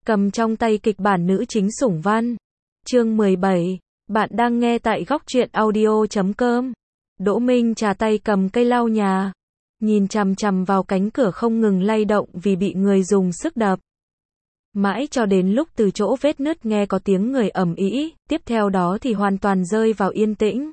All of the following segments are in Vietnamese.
cầm trong tay kịch bản nữ chính Sủng Văn. Chương 17. Bạn đang nghe tại góc truyện audio.com. Đỗ Minh Trà tay cầm cây lau nhà, nhìn chằm chằm vào cánh cửa không ngừng lay động vì bị người dùng sức đập. Mãi cho đến lúc từ chỗ vết nứt nghe có tiếng người ầm ĩ, tiếp theo đó thì hoàn toàn rơi vào yên tĩnh.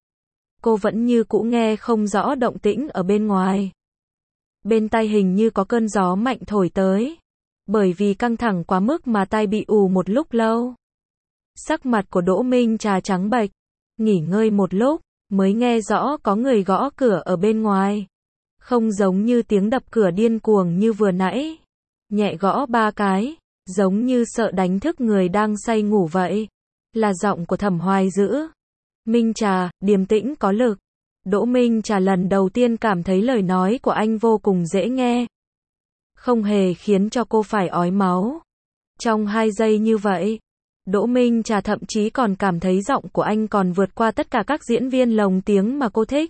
Cô vẫn như cũ nghe không rõ động tĩnh ở bên ngoài. Bên tai hình như có cơn gió mạnh thổi tới. Bởi vì căng thẳng quá mức mà tai bị ù một lúc lâu. Sắc mặt của Đỗ Minh Trà trắng bệch, nghỉ ngơi một lúc, mới nghe rõ có người gõ cửa ở bên ngoài. Không giống như tiếng đập cửa điên cuồng như vừa nãy. Nhẹ gõ 3 cái, giống như sợ đánh thức người đang say ngủ vậy. Là giọng của Thẩm Hoài Dữ. Minh Trà, điềm tĩnh có lực. Đỗ Minh Trà lần đầu tiên cảm thấy lời nói của anh vô cùng dễ nghe. Không hề khiến cho cô phải ói máu. Trong 2 giây như vậy, Đỗ Minh Trà thậm chí còn cảm thấy giọng của anh còn vượt qua tất cả các diễn viên lồng tiếng mà cô thích.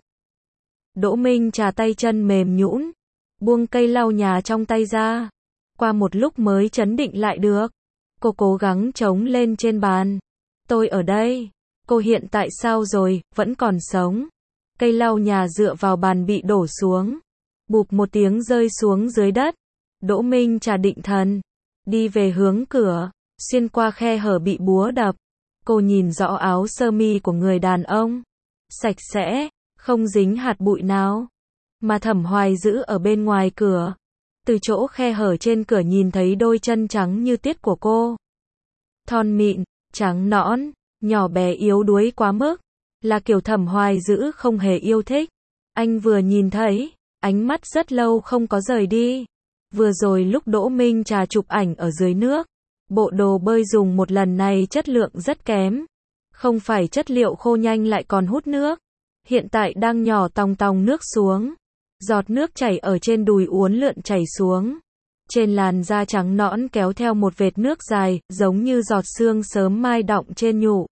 Đỗ Minh Trà tay chân mềm nhũn, buông cây lau nhà trong tay ra. Qua một lúc mới trấn định lại được. Cô cố gắng chống lên trên bàn. Tôi ở đây. Cô hiện tại sao rồi, vẫn còn sống. Cây lau nhà dựa vào bàn bị đổ xuống. Bụp một tiếng rơi xuống dưới đất. Đỗ Minh Trà định thần, đi về hướng cửa, xuyên qua khe hở bị búa đập. Cô nhìn rõ áo sơ mi của người đàn ông. Sạch sẽ, không dính hạt bụi nào. Mà Thẩm Hoài Dữ ở bên ngoài cửa. Từ chỗ khe hở trên cửa nhìn thấy đôi chân trắng như tiết của cô. Thon mịn, trắng nõn, nhỏ bé yếu đuối quá mức. Là kiểu Thẩm Hoài Dữ không hề yêu thích. Anh vừa nhìn thấy, ánh mắt rất lâu không có rời đi. Vừa rồi lúc Đỗ Minh Trà chụp ảnh ở dưới nước, bộ đồ bơi dùng một lần này chất lượng rất kém. Không phải chất liệu khô nhanh lại còn hút nước. Hiện tại đang nhỏ tòng tòng nước xuống. Giọt nước chảy ở trên đùi uốn lượn chảy xuống. Trên làn da trắng nõn kéo theo một vệt nước dài, giống như giọt sương sớm mai đọng trên nhũ.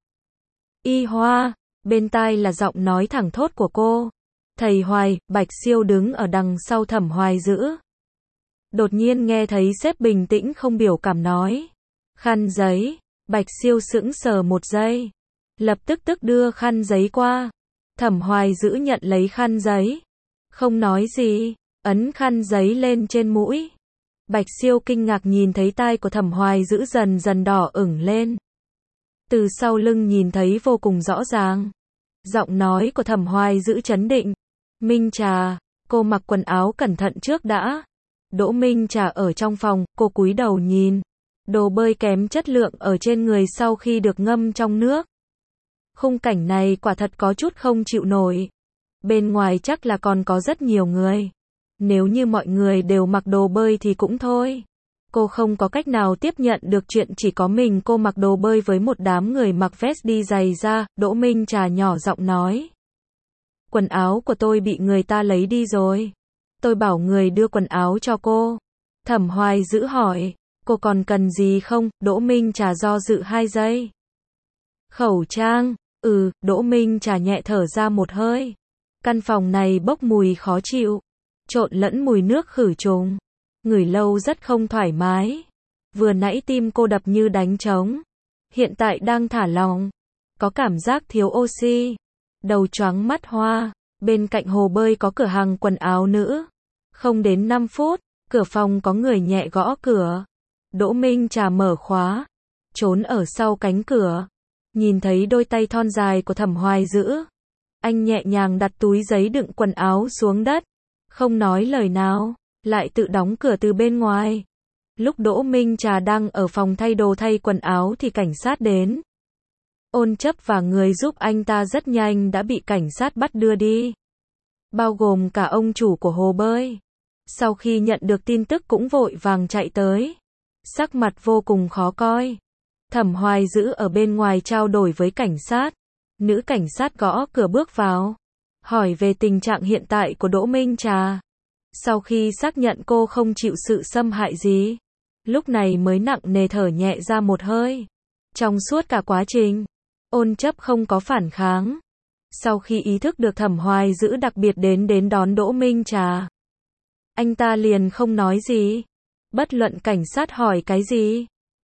Y Hoa, bên tai là giọng nói thẳng thốt của cô. Thầy Hoài, Bạch Siêu đứng ở đằng sau Thẩm Hoài Dữ. Đột nhiên nghe thấy sếp bình tĩnh không biểu cảm nói. Khăn giấy. Bạch Siêu sững sờ một giây. Lập tức đưa khăn giấy qua. Thẩm Hoài Dữ nhận lấy khăn giấy. Không nói gì. Ấn khăn giấy lên trên mũi. Bạch Siêu kinh ngạc nhìn thấy tai của Thẩm Hoài Dữ dần dần đỏ ửng lên. Từ sau lưng nhìn thấy vô cùng rõ ràng. Giọng nói của Thẩm Hoài Dữ trấn định. Minh Trà, cô mặc quần áo cẩn thận trước đã. Đỗ Minh Trà ở trong phòng, cô cúi đầu nhìn. Đồ bơi kém chất lượng ở trên người sau khi được ngâm trong nước. Khung cảnh này quả thật có chút không chịu nổi. Bên ngoài chắc là còn có rất nhiều người. Nếu như mọi người đều mặc đồ bơi thì cũng thôi. Cô không có cách nào tiếp nhận được chuyện chỉ có mình cô mặc đồ bơi với một đám người mặc vest đi giày da. Đỗ Minh Trà nhỏ giọng nói. Quần áo của tôi bị người ta lấy đi rồi. Tôi bảo người đưa quần áo cho cô. Thẩm Hoài Dữ hỏi. Cô còn cần gì không? Đỗ Minh Trà do dự 2 giây. Khẩu trang. Đỗ Minh Trà nhẹ thở ra một hơi. Căn phòng này bốc mùi khó chịu. Trộn lẫn mùi nước khử trùng. Ngửi lâu rất không thoải mái. Vừa nãy tim cô đập như đánh trống. Hiện tại đang thả lỏng. Có cảm giác thiếu oxy. Đầu choáng mắt hoa. Bên cạnh hồ bơi có cửa hàng quần áo nữ. Không đến 5 phút, cửa phòng có người nhẹ gõ cửa. Đỗ Minh Trà mở khóa. Trốn ở sau cánh cửa. Nhìn thấy đôi tay thon dài của Thẩm Hoài Dữ. Anh nhẹ nhàng đặt túi giấy đựng quần áo xuống đất. Không nói lời nào. Lại tự đóng cửa từ bên ngoài. Lúc Đỗ Minh Trà đang ở phòng thay đồ thay quần áo thì cảnh sát đến. Ôn Chấp và người giúp anh ta rất nhanh đã bị cảnh sát bắt đưa đi. Bao gồm cả ông chủ của hồ bơi. Sau khi nhận được tin tức cũng vội vàng chạy tới. Sắc mặt vô cùng khó coi. Thẩm Hoài Dữ ở bên ngoài trao đổi với cảnh sát. Nữ cảnh sát gõ cửa bước vào. Hỏi về tình trạng hiện tại của Đỗ Minh Trà. Sau khi xác nhận cô không chịu sự xâm hại gì. Lúc này mới nặng nề thở nhẹ ra một hơi. Trong suốt cả quá trình, Ôn Chấp không có phản kháng. Sau khi ý thức được Thẩm Hoài Dữ đặc biệt đến đón Đỗ Minh Trà, anh ta liền không nói gì. Bất luận cảnh sát hỏi cái gì,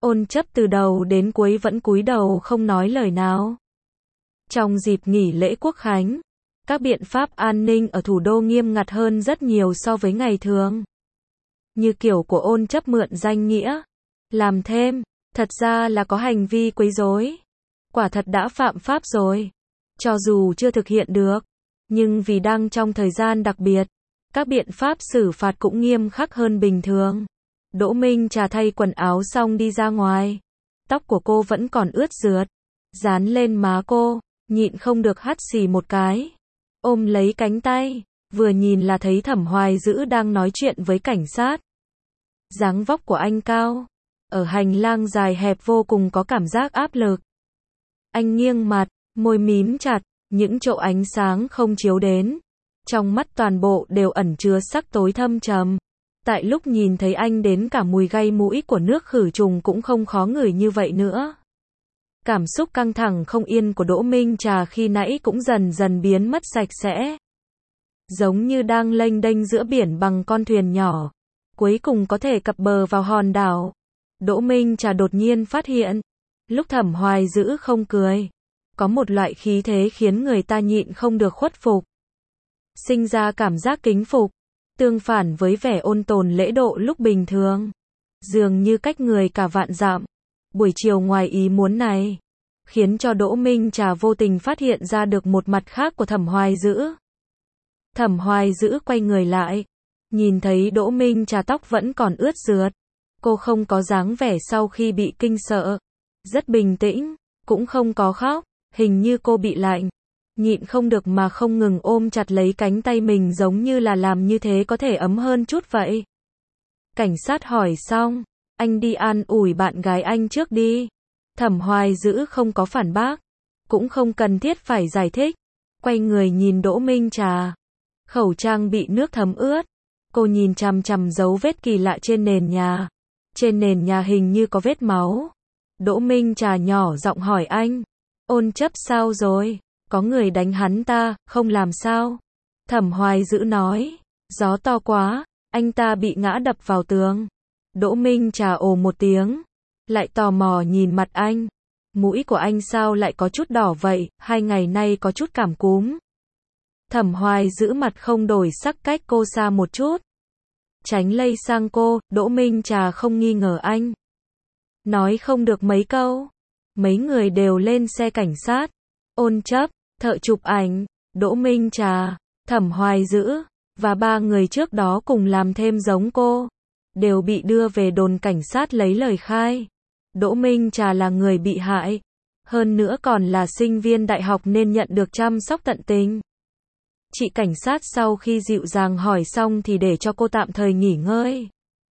Ôn Chấp từ đầu đến cuối vẫn cúi đầu không nói lời nào. Trong dịp nghỉ lễ Quốc khánh, các biện pháp an ninh ở thủ đô nghiêm ngặt hơn rất nhiều so với ngày thường. Như kiểu của Ôn Chấp mượn danh nghĩa làm thêm, thật ra là có hành vi quấy rối. Quả thật đã phạm pháp rồi. Cho dù chưa thực hiện được, nhưng vì đang trong thời gian đặc biệt, các biện pháp xử phạt cũng nghiêm khắc hơn bình thường. Đỗ Minh Trà thay quần áo xong đi ra ngoài. Tóc của cô vẫn còn ướt rượt, dán lên má cô, nhịn không được hắt xì một cái. Ôm lấy cánh tay, vừa nhìn là thấy Thẩm Hoài Dữ đang nói chuyện với cảnh sát. Dáng vóc của anh cao, ở hành lang dài hẹp vô cùng có cảm giác áp lực. Anh nghiêng mặt, môi mím chặt, những chỗ ánh sáng không chiếu đến. Trong mắt toàn bộ đều ẩn chứa sắc tối thâm trầm. Tại lúc nhìn thấy anh đến cả mùi gây mũi của nước khử trùng cũng không khó ngửi như vậy nữa. Cảm xúc căng thẳng không yên của Đỗ Minh Trà khi nãy cũng dần dần biến mất sạch sẽ. Giống như đang lênh đênh giữa biển bằng con thuyền nhỏ, cuối cùng có thể cập bờ vào hòn đảo. Đỗ Minh Trà đột nhiên phát hiện, lúc Thẩm Hoài Dữ không cười, có một loại khí thế khiến người ta nhịn không được khuất phục. Sinh ra cảm giác kính phục, tương phản với vẻ ôn tồn lễ độ lúc bình thường. Dường như cách người cả vạn dặm. Buổi chiều ngoài ý muốn này, khiến cho Đỗ Minh Trà vô tình phát hiện ra được một mặt khác của Thẩm Hoài Dữ. Thẩm Hoài Dữ quay người lại, nhìn thấy Đỗ Minh Trà tóc vẫn còn ướt rượt. Cô không có dáng vẻ sau khi bị kinh sợ. Rất bình tĩnh, cũng không có khóc, hình như cô bị lạnh. Nhịn không được mà không ngừng ôm chặt lấy cánh tay mình giống như là làm như thế có thể ấm hơn chút vậy. Cảnh sát hỏi xong, anh đi an ủi bạn gái anh trước đi. Thẩm Hoài Dữ không có phản bác, cũng không cần thiết phải giải thích. Quay người nhìn Đỗ Minh Trà. Khẩu trang bị nước thấm ướt. Cô nhìn chằm chằm dấu vết kỳ lạ trên nền nhà. Trên nền nhà hình như có vết máu. Đỗ Minh Trà nhỏ giọng hỏi anh. Ôn Chấp sao rồi? Có người đánh hắn ta, không làm sao? Thẩm Hoài Dữ nói. Gió to quá, anh ta bị ngã đập vào tường. Đỗ Minh Trà ồ một tiếng. Lại tò mò nhìn mặt anh. Mũi của anh sao lại có chút đỏ vậy, 2 ngày nay có chút cảm cúm. Thẩm Hoài Dữ mặt không đổi sắc cách cô xa một chút. Tránh lây sang cô, Đỗ Minh Trà không nghi ngờ anh. Nói không được mấy câu. Mấy người đều lên xe cảnh sát. Ôn Chấp, thợ chụp ảnh, Đỗ Minh Trà, Thẩm Hoài Dữ, và 3 người trước đó cùng làm thêm giống cô. Đều bị đưa về đồn cảnh sát lấy lời khai. Đỗ Minh Trà là người bị hại. Hơn nữa còn là sinh viên đại học nên nhận được chăm sóc tận tình. Chị cảnh sát sau khi dịu dàng hỏi xong thì để cho cô tạm thời nghỉ ngơi.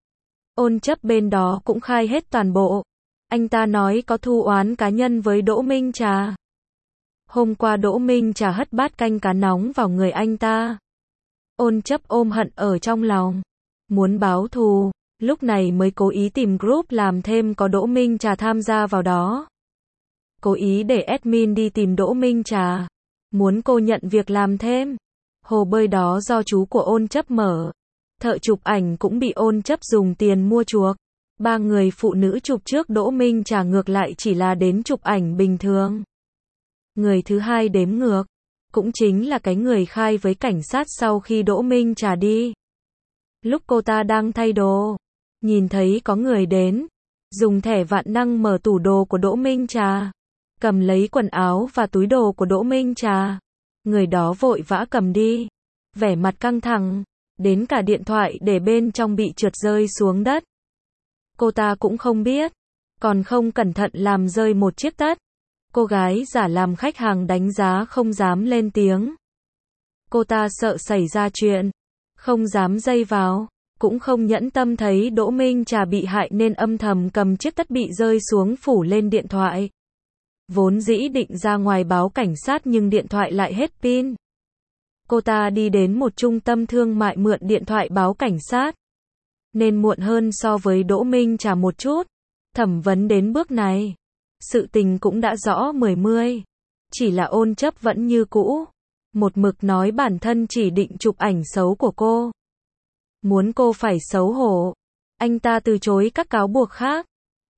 Ôn Chấp bên đó cũng khai hết toàn bộ. Anh ta nói có thù oán cá nhân với Đỗ Minh Trà. Hôm qua Đỗ Minh Trà hất bát canh cá nóng vào người anh ta. Ôn Chấp ôm hận ở trong lòng. Muốn báo thù, lúc này mới cố ý tìm group làm thêm có Đỗ Minh Trà tham gia vào đó. Cố ý để admin đi tìm Đỗ Minh Trà. Muốn cô nhận việc làm thêm. Hồ bơi đó do chú của Ôn Chấp mở. Thợ chụp ảnh cũng bị Ôn Chấp dùng tiền mua chuộc. 3 người phụ nữ chụp trước Đỗ Minh Trà ngược lại chỉ là đến chụp ảnh bình thường. Người thứ hai đếm ngược, cũng chính là cái người khai với cảnh sát sau khi Đỗ Minh Trà đi. Lúc cô ta đang thay đồ, nhìn thấy có người đến, dùng thẻ vạn năng mở tủ đồ của Đỗ Minh Trà, cầm lấy quần áo và túi đồ của Đỗ Minh Trà. Người đó vội vã cầm đi, vẻ mặt căng thẳng, đến cả điện thoại để bên trong bị trượt rơi xuống đất. Cô ta cũng không biết, còn không cẩn thận làm rơi một chiếc tất. Cô gái giả làm khách hàng đánh giá không dám lên tiếng. Cô ta sợ xảy ra chuyện, không dám dây vào, cũng không nhẫn tâm thấy Đỗ Minh Trà bị hại nên âm thầm cầm chiếc tất bị rơi xuống phủ lên điện thoại. Vốn dĩ định ra ngoài báo cảnh sát nhưng điện thoại lại hết pin. Cô ta đi đến một trung tâm thương mại mượn điện thoại báo cảnh sát. Nên muộn hơn so với Đỗ Minh Trà một chút. Thẩm vấn đến bước này, sự tình cũng đã rõ mười. Chỉ là Ôn Chấp vẫn như cũ. Một mực nói bản thân chỉ định chụp ảnh xấu của cô. Muốn cô phải xấu hổ. Anh ta từ chối các cáo buộc khác.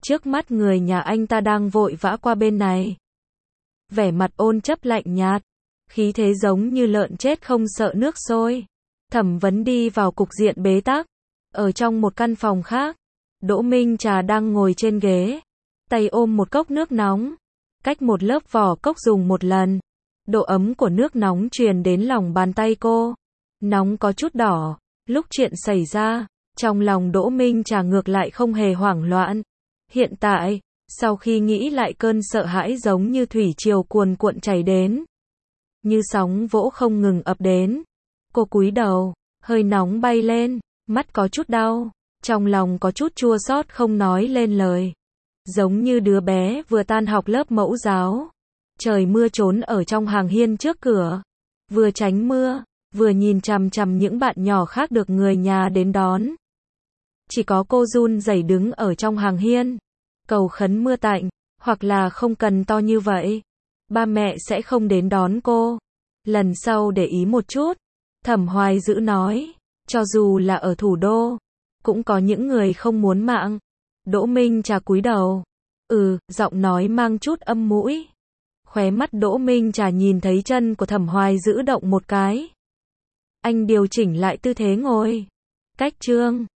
Trước mắt người nhà anh ta đang vội vã qua bên này. Vẻ mặt ôn chấp lạnh nhạt, khí thế giống như lợn chết không sợ nước sôi. Thẩm Vấn đi vào cục diện bế tắc. Ở trong một căn phòng khác, Đỗ Minh Trà đang ngồi trên ghế, tay ôm một cốc nước nóng, cách một lớp vỏ cốc dùng một lần. Độ ấm của nước nóng truyền đến lòng bàn tay cô. Nóng có chút đỏ. Lúc chuyện xảy ra, trong lòng Đỗ Minh Trà ngược lại không hề hoảng loạn. Hiện tại, sau khi nghĩ lại, cơn sợ hãi giống như thủy triều cuồn cuộn chảy đến, như sóng vỗ không ngừng ập đến. Cô cúi đầu, hơi nóng bay lên, mắt có chút đau, trong lòng có chút chua xót không nói lên lời. Giống như đứa bé vừa tan học lớp mẫu giáo, trời mưa trốn ở trong hàng hiên trước cửa, vừa tránh mưa, vừa nhìn chằm chằm những bạn nhỏ khác được người nhà đến đón. Chỉ có cô run rẩy đứng ở trong hàng hiên, cầu khấn mưa tạnh, hoặc là không cần to như vậy, ba mẹ sẽ không đến đón cô. Lần sau để ý một chút. Thẩm Hoài Dữ nói, cho dù là ở thủ đô, cũng có những người không muốn mạng. Đỗ Minh Trà cúi đầu. Giọng nói mang chút âm mũi. Khóe mắt Đỗ Minh Trà nhìn thấy chân của Thẩm Hoài Dữ động một cái. Anh điều chỉnh lại tư thế ngồi. Cách chương